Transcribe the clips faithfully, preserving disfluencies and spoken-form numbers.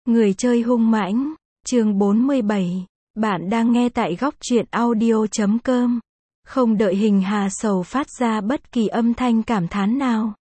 Người chơi hung mãnh, chương bốn mươi bảy. Bạn đang nghe tại góc truyện audio chấm com. Không đợi Hình Hà Sầu phát ra bất kỳ âm thanh cảm thán nào,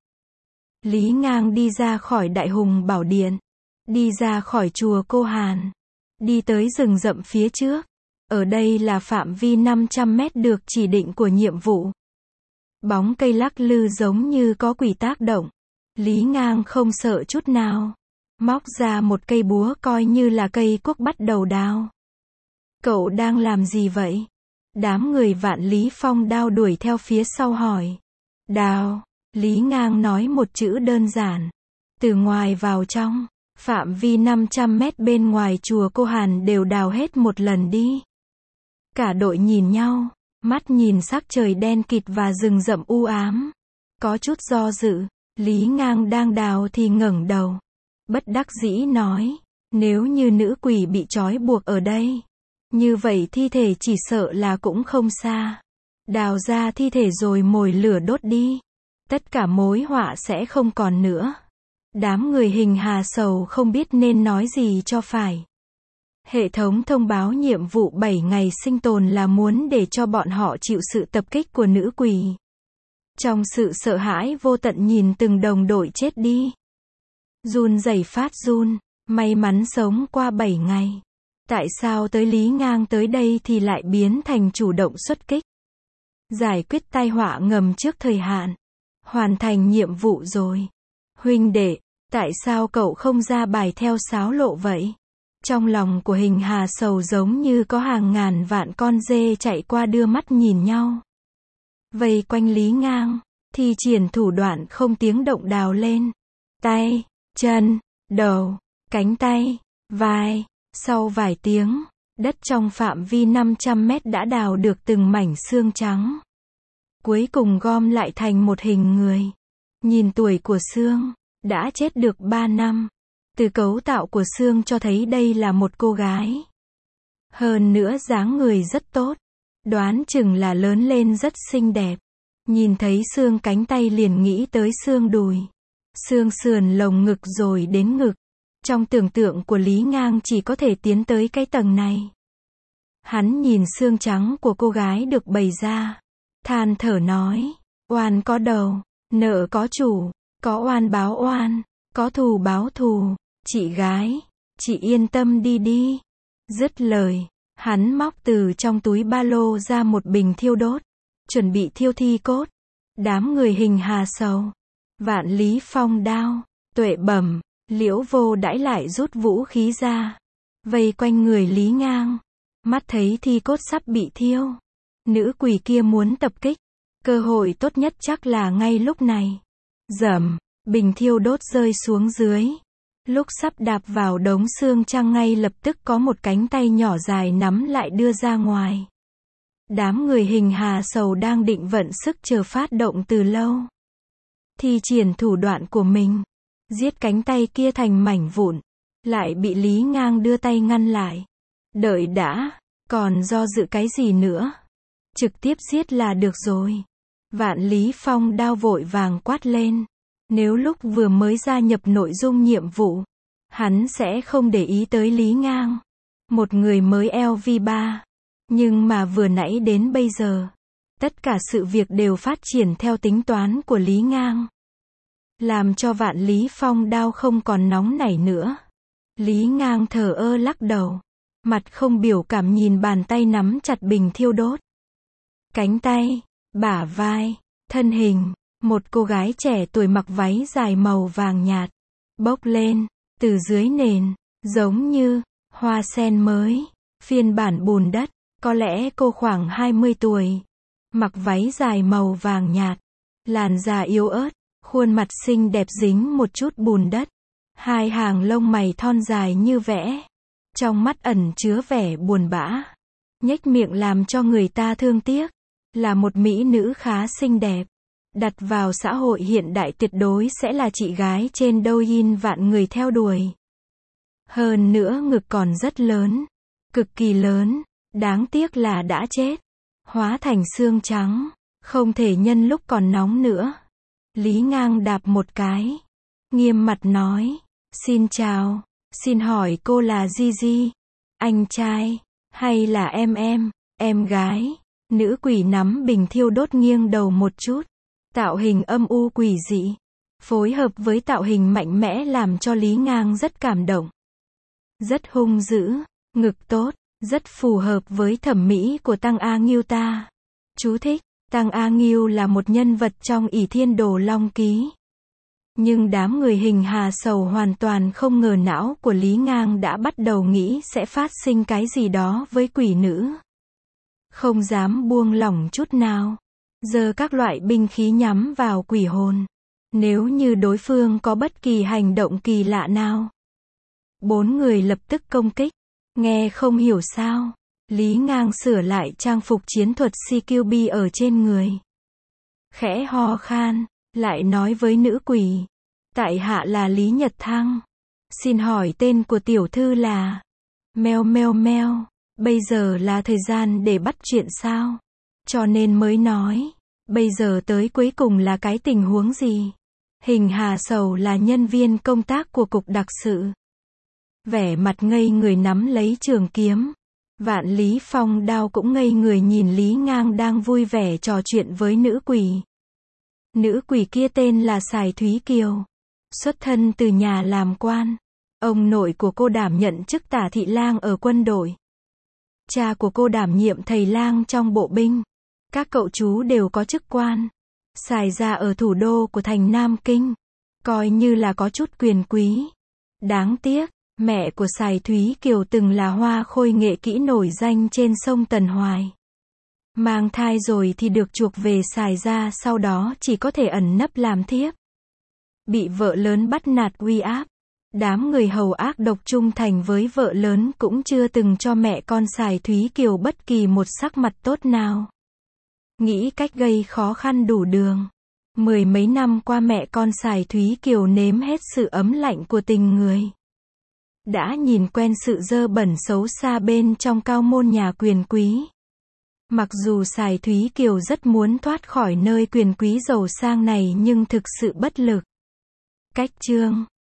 Lý Ngang đi ra khỏi Đại Hùng Bảo Điện, đi ra khỏi chùa Cô Hàn, đi tới rừng rậm phía trước. Ở đây là phạm vi năm trăm mét được chỉ định của nhiệm vụ. Bóng cây lắc lư giống như có quỷ tác động. Lý Ngang không sợ chút nào, móc ra một cây búa coi như là cây cuốc bắt đầu đào. Cậu đang làm gì vậy? Đám người Vạn Lý Phong đao đuổi theo phía sau hỏi. Đào, Lý Ngang nói một chữ đơn giản. Từ ngoài vào trong, phạm vi năm trăm mét bên ngoài chùa Cô Hàn đều đào hết một lần đi. Cả đội nhìn nhau, mắt nhìn sắc trời đen kịt và rừng rậm u ám. Có chút do dự, Lý Ngang đang đào thì ngẩng đầu, bất đắc dĩ nói, nếu như nữ quỷ bị trói buộc ở đây, như vậy thi thể chỉ sợ là cũng không xa. Đào ra thi thể rồi mồi lửa đốt đi, tất cả mối họa sẽ không còn nữa. Đám người Hình Hà Sầu không biết nên nói gì cho phải. Hệ thống thông báo nhiệm vụ bảy ngày sinh tồn là muốn để cho bọn họ chịu sự tập kích của nữ quỷ. Trong sự sợ hãi vô tận nhìn từng đồng đội chết đi, run rẩy phát run, may mắn sống qua bảy ngày. Tại sao tới Lý Ngang tới đây thì lại biến thành chủ động xuất kích? Giải quyết tai họa ngầm trước thời hạn, hoàn thành nhiệm vụ rồi. Huynh đệ, tại sao cậu không ra bài theo sáo lộ vậy? Trong lòng của Hình Hà Sầu giống như có hàng ngàn vạn con dê chạy qua đưa mắt nhìn nhau, vây quanh Lý Ngang, thi triển thủ đoạn không tiếng động đào lên. Tay, chân, đầu, cánh tay, vai. Sau vài tiếng, đất trong phạm vi năm trăm mét đã đào được từng mảnh xương trắng. Cuối cùng gom lại thành một hình người. Nhìn tuổi của xương, đã chết được ba năm. Từ cấu tạo của xương cho thấy đây là một cô gái. Hơn nữa dáng người rất tốt, đoán chừng là lớn lên rất xinh đẹp. Nhìn thấy xương cánh tay liền nghĩ tới xương đùi, xương sườn lồng ngực rồi đến ngực. Trong tưởng tượng của Lý Ngang chỉ có thể tiến tới cái tầng này. Hắn nhìn xương trắng của cô gái được bày ra, than thở nói, oan có đầu, nợ có chủ, có oan báo oan, có thù báo thù, chị gái, chị yên tâm đi đi. Dứt lời, hắn móc từ trong túi ba lô ra một bình thiêu đốt, chuẩn bị thiêu thi cốt. Đám người Hình Hà Sầu, Vạn Lý Phong đao, Tuệ Bẩm, Liễu Vô đãi lại rút vũ khí ra, vây quanh người Lý Ngang. Mắt thấy thi cốt sắp bị thiêu, nữ quỷ kia muốn tập kích, cơ hội tốt nhất chắc là ngay lúc này. Rầm, bình thiêu đốt rơi xuống dưới. Lúc sắp đạp vào đống xương trắng ngay lập tức có một cánh tay nhỏ dài nắm lại đưa ra ngoài. Đám người Hình Hà Sầu đang định vận sức chờ phát động từ lâu, thi triển thủ đoạn của mình, giết cánh tay kia thành mảnh vụn, lại bị Lý Ngang đưa tay ngăn lại. Đợi đã, còn do dự cái gì nữa? Trực tiếp giết là được rồi. Vạn Lý Phong đao vội vàng quát lên. Nếu lúc vừa mới gia nhập nội dung nhiệm vụ, hắn sẽ không để ý tới Lý Ngang, một người mới L V ba. Nhưng mà vừa nãy đến bây giờ, tất cả sự việc đều phát triển theo tính toán của Lý Ngang, làm cho Vạn Lý Phong đao không còn nóng nảy nữa. Lý Ngang thờ ơ lắc đầu, mặt không biểu cảm nhìn bàn tay nắm chặt bình thiêu đốt. Cánh tay, bả vai, thân hình, một cô gái trẻ tuổi mặc váy dài màu vàng nhạt, bốc lên, từ dưới nền, giống như hoa sen mới, phiên bản bùn đất. Có lẽ cô khoảng hai mươi tuổi, mặc váy dài màu vàng nhạt, làn da yếu ớt, khuôn mặt xinh đẹp dính một chút bùn đất, hai hàng lông mày thon dài như vẽ, trong mắt ẩn chứa vẻ buồn bã, nhếch miệng làm cho người ta thương tiếc, là một mỹ nữ khá xinh đẹp, đặt vào xã hội hiện đại tuyệt đối sẽ là chị gái trên Douyin vạn người theo đuổi. Hơn nữa ngực còn rất lớn, cực kỳ lớn, đáng tiếc là đã chết, hóa thành xương trắng, không thể nhân lúc còn nóng nữa. Lý Ngang đạp một cái, nghiêm mặt nói, xin chào, Xin hỏi cô là Gigi, anh trai, hay là em em, em gái? Nữ quỷ nắm bình thiêu đốt nghiêng đầu một chút. Tạo hình âm u quỷ dị, phối hợp với tạo hình mạnh mẽ làm cho Lý Ngang rất cảm động. Rất hung dữ, ngực tốt, rất phù hợp với thẩm mỹ của Tăng A Nghiêu ta. Chú thích, Tăng A Nghiêu là một nhân vật trong ỷ thiên đồ long ký. Nhưng đám người hình Hà Sầu hoàn toàn không ngờ não của Lý Ngang đã bắt đầu nghĩ sẽ phát sinh cái gì đó với quỷ nữ. Không dám buông lỏng chút nào, giơ các loại binh khí nhắm vào quỷ hồn. Nếu như đối phương có bất kỳ hành động kỳ lạ nào, bốn người lập tức công kích. Nghe không hiểu sao, Lý Ngang sửa lại trang phục chiến thuật xê quy bê ở trên người. Khẽ ho khan, lại nói với nữ quỷ. Tại hạ là Lý Nhật Thăng. Xin hỏi tên của tiểu thư là... Meo meo meo, bây giờ là thời gian để bắt chuyện sao? Cho nên mới nói, bây giờ tới cuối cùng là cái tình huống gì? Hình Hà Sầu là nhân viên công tác của cục đặc sự. Vẻ mặt ngây người nắm lấy trường kiếm. Vạn Lý Phong Đao cũng ngây người nhìn Lý Ngang đang vui vẻ trò chuyện với nữ quỷ. Nữ quỷ kia tên là Sài Thúy Kiều. Xuất thân từ nhà làm quan. Ông nội của cô đảm nhận chức tả thị lang ở quân đội. Cha của cô đảm nhiệm thầy lang trong bộ binh. Các cậu chú đều có chức quan. Sài gia ở thủ đô của thành Nam Kinh. Coi như là có chút quyền quý. Đáng tiếc, mẹ của Sài Thúy Kiều từng là hoa khôi nghệ kỹ nổi danh trên sông Tần Hoài. Mang thai rồi thì được chuộc về Sài gia, sau đó chỉ có thể ẩn nấp làm thiếp. Bị vợ lớn bắt nạt uy áp. Đám người hầu ác độc trung thành với vợ lớn cũng chưa từng cho mẹ con Sài Thúy Kiều bất kỳ một sắc mặt tốt nào. Nghĩ cách gây khó khăn đủ đường. Mười mấy năm qua mẹ con Sài Thúy Kiều nếm hết sự ấm lạnh của tình người. Đã nhìn quen sự dơ bẩn xấu xa bên trong cao môn nhà quyền quý. Mặc dù Sài Thúy Kiều rất muốn thoát khỏi nơi quyền quý giàu sang này nhưng thực sự bất lực. Cách chương